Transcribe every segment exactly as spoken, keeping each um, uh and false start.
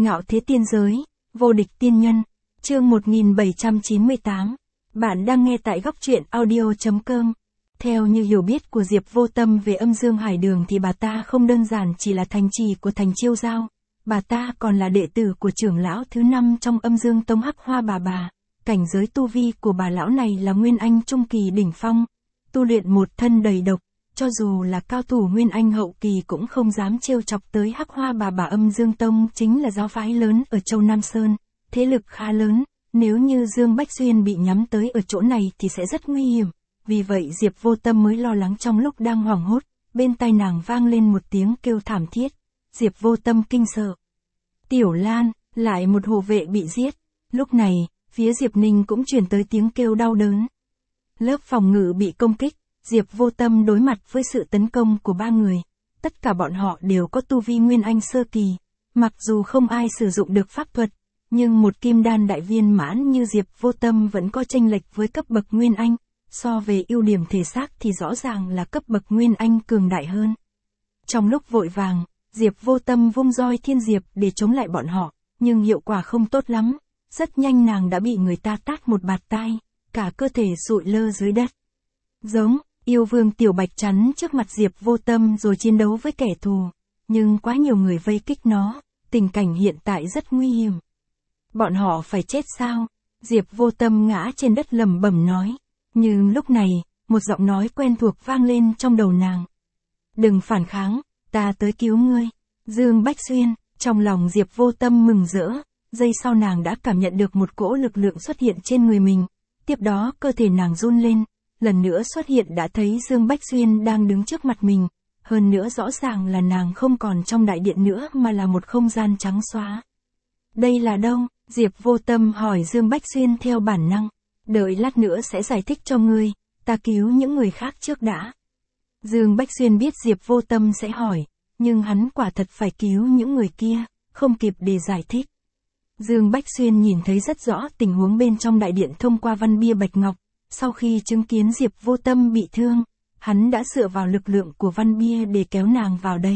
Ngạo thế tiên giới, vô địch tiên nhân, chương một nghìn bảy trăm chín mươi tám. Bạn đang nghe tại góc truyện audio chấm com. Theo như hiểu biết của Diệp Vô Tâm về âm dương hải đường thì bà ta không đơn giản chỉ là thành trì của thành Chiêu Giao, bà ta còn là đệ tử của trưởng lão thứ năm trong âm dương tông Hắc Hoa Bà Bà. Cảnh giới tu vi của bà lão này là Nguyên Anh trung kỳ đỉnh phong, tu luyện một thân đầy độc, cho dù là cao thủ Nguyên Anh hậu kỳ cũng không dám trêu chọc tới Hắc Hoa Bà Bà. Âm Dương Tông chính là giáo phái lớn ở Châu Nam Sơn, thế lực khá lớn, nếu như Dương Bách Xuyên bị nhắm tới ở chỗ này thì sẽ rất nguy hiểm, vì vậy Diệp Vô Tâm mới lo lắng. Trong lúc đang hoảng hốt, bên tai nàng vang lên một tiếng kêu thảm thiết, Diệp Vô Tâm kinh sợ. Tiểu Lan, lại một hộ vệ bị giết. Lúc này, phía Diệp Ninh cũng truyền tới tiếng kêu đau đớn. Lớp phòng ngự bị công kích, Diệp Vô Tâm đối mặt với sự tấn công của ba người. Tất cả bọn họ đều có tu vi Nguyên Anh sơ kỳ, mặc dù không ai sử dụng được pháp thuật, nhưng một kim đan đại viên mãn như Diệp Vô Tâm vẫn có chênh lệch với cấp bậc Nguyên Anh, so về ưu điểm thể xác thì rõ ràng là cấp bậc Nguyên Anh cường đại hơn. Trong lúc vội vàng, Diệp Vô Tâm vung roi thiên diệp để chống lại bọn họ, nhưng hiệu quả không tốt lắm, rất nhanh nàng đã bị người ta tát một bạt tai, cả cơ thể sụi lơ dưới đất. Giống, yêu vương Tiểu Bạch chắn trước mặt Diệp Vô Tâm rồi chiến đấu với kẻ thù, nhưng quá nhiều người vây kích nó, tình cảnh hiện tại rất nguy hiểm. Bọn họ phải chết sao? Diệp Vô Tâm ngã trên đất lẩm bẩm nói, nhưng lúc này, một giọng nói quen thuộc vang lên trong đầu nàng. Đừng phản kháng, ta tới cứu ngươi. Dương Bách Xuyên, trong lòng Diệp Vô Tâm mừng rỡ, giây sau nàng đã cảm nhận được một cỗ lực lượng xuất hiện trên người mình, tiếp đó cơ thể nàng run lên, lần nữa xuất hiện đã thấy Dương Bách Xuyên đang đứng trước mặt mình, hơn nữa rõ ràng là nàng không còn trong đại điện nữa mà là một không gian trắng xóa. Đây là đâu? Diệp Vô Tâm hỏi Dương Bách Xuyên theo bản năng. Đợi lát nữa sẽ giải thích cho ngươi, ta cứu những người khác trước đã. Dương Bách Xuyên biết Diệp Vô Tâm sẽ hỏi, nhưng hắn quả thật phải cứu những người kia, không kịp để giải thích. Dương Bách Xuyên nhìn thấy rất rõ tình huống bên trong đại điện thông qua văn bia bạch ngọc, sau khi chứng kiến Diệp Vô Tâm bị thương, hắn đã dựa vào lực lượng của văn bia để kéo nàng vào đây.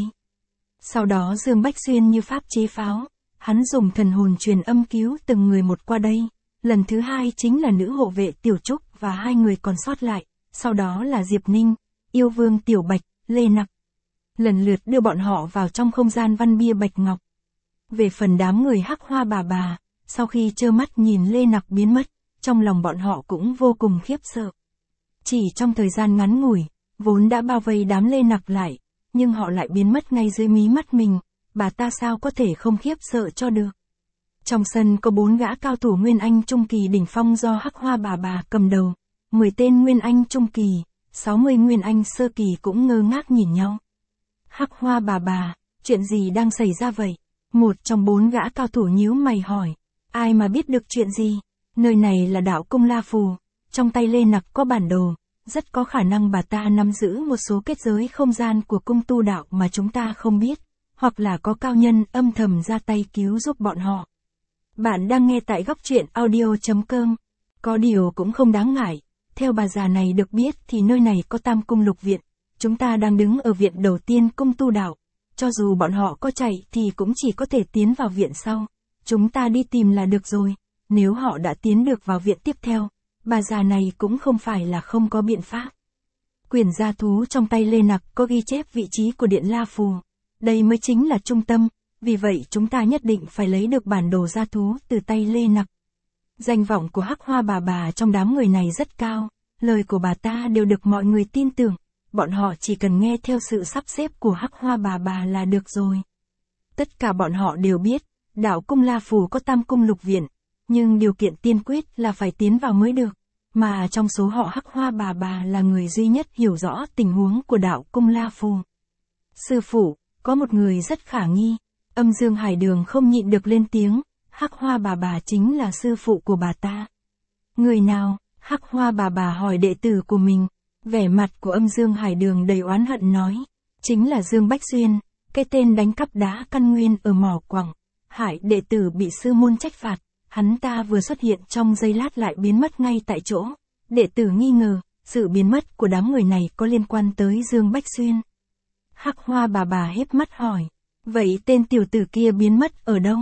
Sau đó Dương Bách Xuyên như pháp chế pháo, hắn dùng thần hồn truyền âm cứu từng người một qua đây. Lần thứ hai chính là nữ hộ vệ Tiểu Trúc và hai người còn sót lại, sau đó là Diệp Ninh, yêu vương Tiểu Bạch, Lê Nặc. Lần lượt đưa bọn họ vào trong không gian văn bia bạch ngọc. Về phần đám người Hắc Hoa Bà Bà, sau khi trơ mắt nhìn Lê Nặc biến mất, trong lòng bọn họ cũng vô cùng khiếp sợ. Chỉ trong thời gian ngắn ngủi, vốn đã bao vây đám Lê Nặc lại, nhưng họ lại biến mất ngay dưới mí mắt mình, bà ta sao có thể không khiếp sợ cho được. Trong sân có bốn gã cao thủ Nguyên Anh trung kỳ đỉnh phong do Hắc Hoa Bà Bà cầm đầu, mười tên Nguyên Anh trung kỳ, sáu mươi Nguyên Anh sơ kỳ cũng ngơ ngác nhìn nhau. Hắc Hoa Bà Bà, chuyện gì đang xảy ra vậy? Một trong bốn gã cao thủ nhíu mày hỏi, ai mà biết được chuyện gì? Nơi này là đạo cung La Phù, trong tay Lê Nặc có bản đồ, rất có khả năng bà ta nắm giữ một số kết giới không gian của cung tu đạo mà chúng ta không biết, hoặc là có cao nhân âm thầm ra tay cứu giúp bọn họ. Bạn đang nghe tại góc truyện audio chấm com. Có điều cũng không đáng ngại, theo bà già này được biết thì nơi này có tam cung lục viện, chúng ta đang đứng ở viện đầu tiên cung tu đạo, cho dù bọn họ có chạy thì cũng chỉ có thể tiến vào viện sau, chúng ta đi tìm là được rồi, nếu họ đã tiến được vào viện tiếp theo, bà già này cũng không phải là không có biện pháp. Quyển gia thú trong tay Lê Nặc có ghi chép vị trí của điện La Phù, đây mới chính là trung tâm. Vì vậy chúng ta nhất định phải lấy được bản đồ gia thú từ tay Lê Nặc. Danh vọng của Hắc Hoa Bà Bà trong đám người này rất cao, lời của bà ta đều được mọi người tin tưởng, bọn họ chỉ cần nghe theo sự sắp xếp của Hắc Hoa Bà Bà là được rồi. Tất cả bọn họ đều biết, đạo cung La Phù có tam cung lục viện, nhưng điều kiện tiên quyết là phải tiến vào mới được, mà trong số họ Hắc Hoa Bà Bà là người duy nhất hiểu rõ tình huống của đạo cung La Phù. Sư phụ, có một người rất khả nghi. Âm Dương Hải Đường không nhịn được lên tiếng, Hắc Hoa Bà Bà chính là sư phụ của bà ta. Người nào? Hắc Hoa Bà Bà hỏi đệ tử của mình, vẻ mặt của Âm Dương Hải Đường đầy oán hận nói, chính là Dương Bách Xuyên, cái tên đánh cắp đá căn nguyên ở mỏ quặng, hại đệ tử bị sư môn trách phạt, hắn ta vừa xuất hiện trong giây lát lại biến mất ngay tại chỗ, đệ tử nghi ngờ, sự biến mất của đám người này có liên quan tới Dương Bách Xuyên. Hắc Hoa Bà Bà hép mắt hỏi. Vậy tên tiểu tử kia biến mất ở đâu?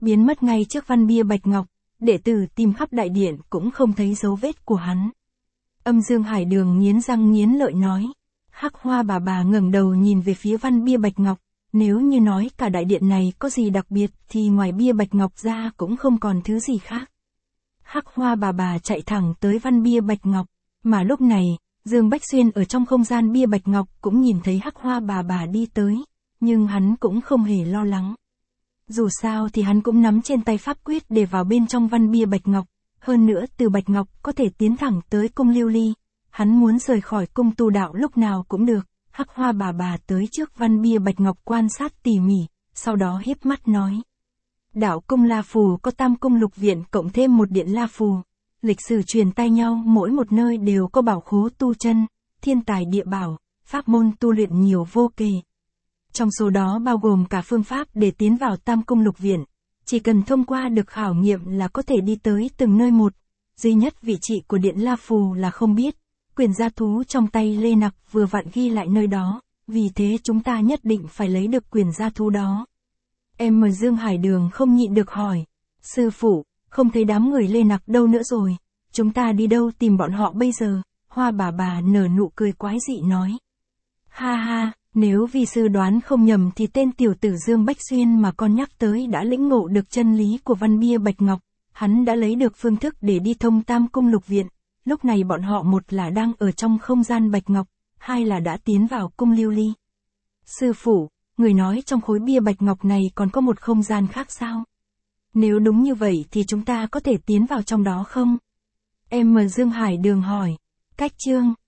biến mất ngay trước văn bia bạch ngọc, đệ tử tìm khắp đại điện cũng không thấy dấu vết của hắn. Âm Dương Hải Đường nghiến răng nghiến lợi nói. Hắc Hoa bà bà ngẩng đầu nhìn về phía văn bia bạch ngọc, nếu như nói cả đại điện này có gì đặc biệt thì ngoài bia bạch ngọc ra cũng không còn thứ gì khác. Hắc Hoa bà bà chạy thẳng tới văn bia bạch ngọc, mà lúc này, Dương Bách Xuyên ở trong không gian bia bạch ngọc cũng nhìn thấy Hắc Hoa bà bà đi tới, nhưng hắn cũng không hề lo lắng. Dù sao thì hắn cũng nắm trên tay pháp quyết để vào bên trong văn bia bạch ngọc, hơn nữa từ bạch ngọc có thể tiến thẳng tới cung Lưu Ly, hắn muốn rời khỏi cung tu đạo lúc nào cũng được. Hắc Hoa bà bà tới trước văn bia bạch ngọc quan sát tỉ mỉ, sau đó híp mắt nói. Đạo cung La Phù có tam cung lục viện cộng thêm một điện La Phù. Lịch sử truyền tay nhau mỗi một nơi đều có bảo khố tu chân, thiên tài địa bảo, pháp môn tu luyện nhiều vô kể. Trong số đó bao gồm cả phương pháp để tiến vào tam cung lục viện. Chỉ cần thông qua được khảo nghiệm là có thể đi tới từng nơi một. Duy nhất vị trí của điện La Phù là không biết. Quyền gia thú trong tay Lê Nặc vừa vặn ghi lại nơi đó, vì thế chúng ta nhất định phải lấy được quyền gia thú đó. Em Dương Hải Đường không nhịn được hỏi. Sư phụ, không thấy đám người Lê Nặc đâu nữa rồi, chúng ta đi đâu tìm bọn họ bây giờ? Hoa bà bà nở nụ cười quái dị nói. Ha ha, nếu vi sư đoán không nhầm thì tên tiểu tử Dương Bách Xuyên mà con nhắc tới đã lĩnh ngộ được chân lý của văn bia bạch ngọc, hắn đã lấy được phương thức để đi thông tam cung lục viện. Lúc này bọn họ một là đang ở trong không gian bạch ngọc, hai là đã tiến vào cung Lưu Ly. Sư phụ, người nói trong khối bia bạch ngọc này còn có một không gian khác sao? Nếu đúng như vậy thì chúng ta có thể tiến vào trong đó không? Em Dương Hải Đường hỏi. Cách chương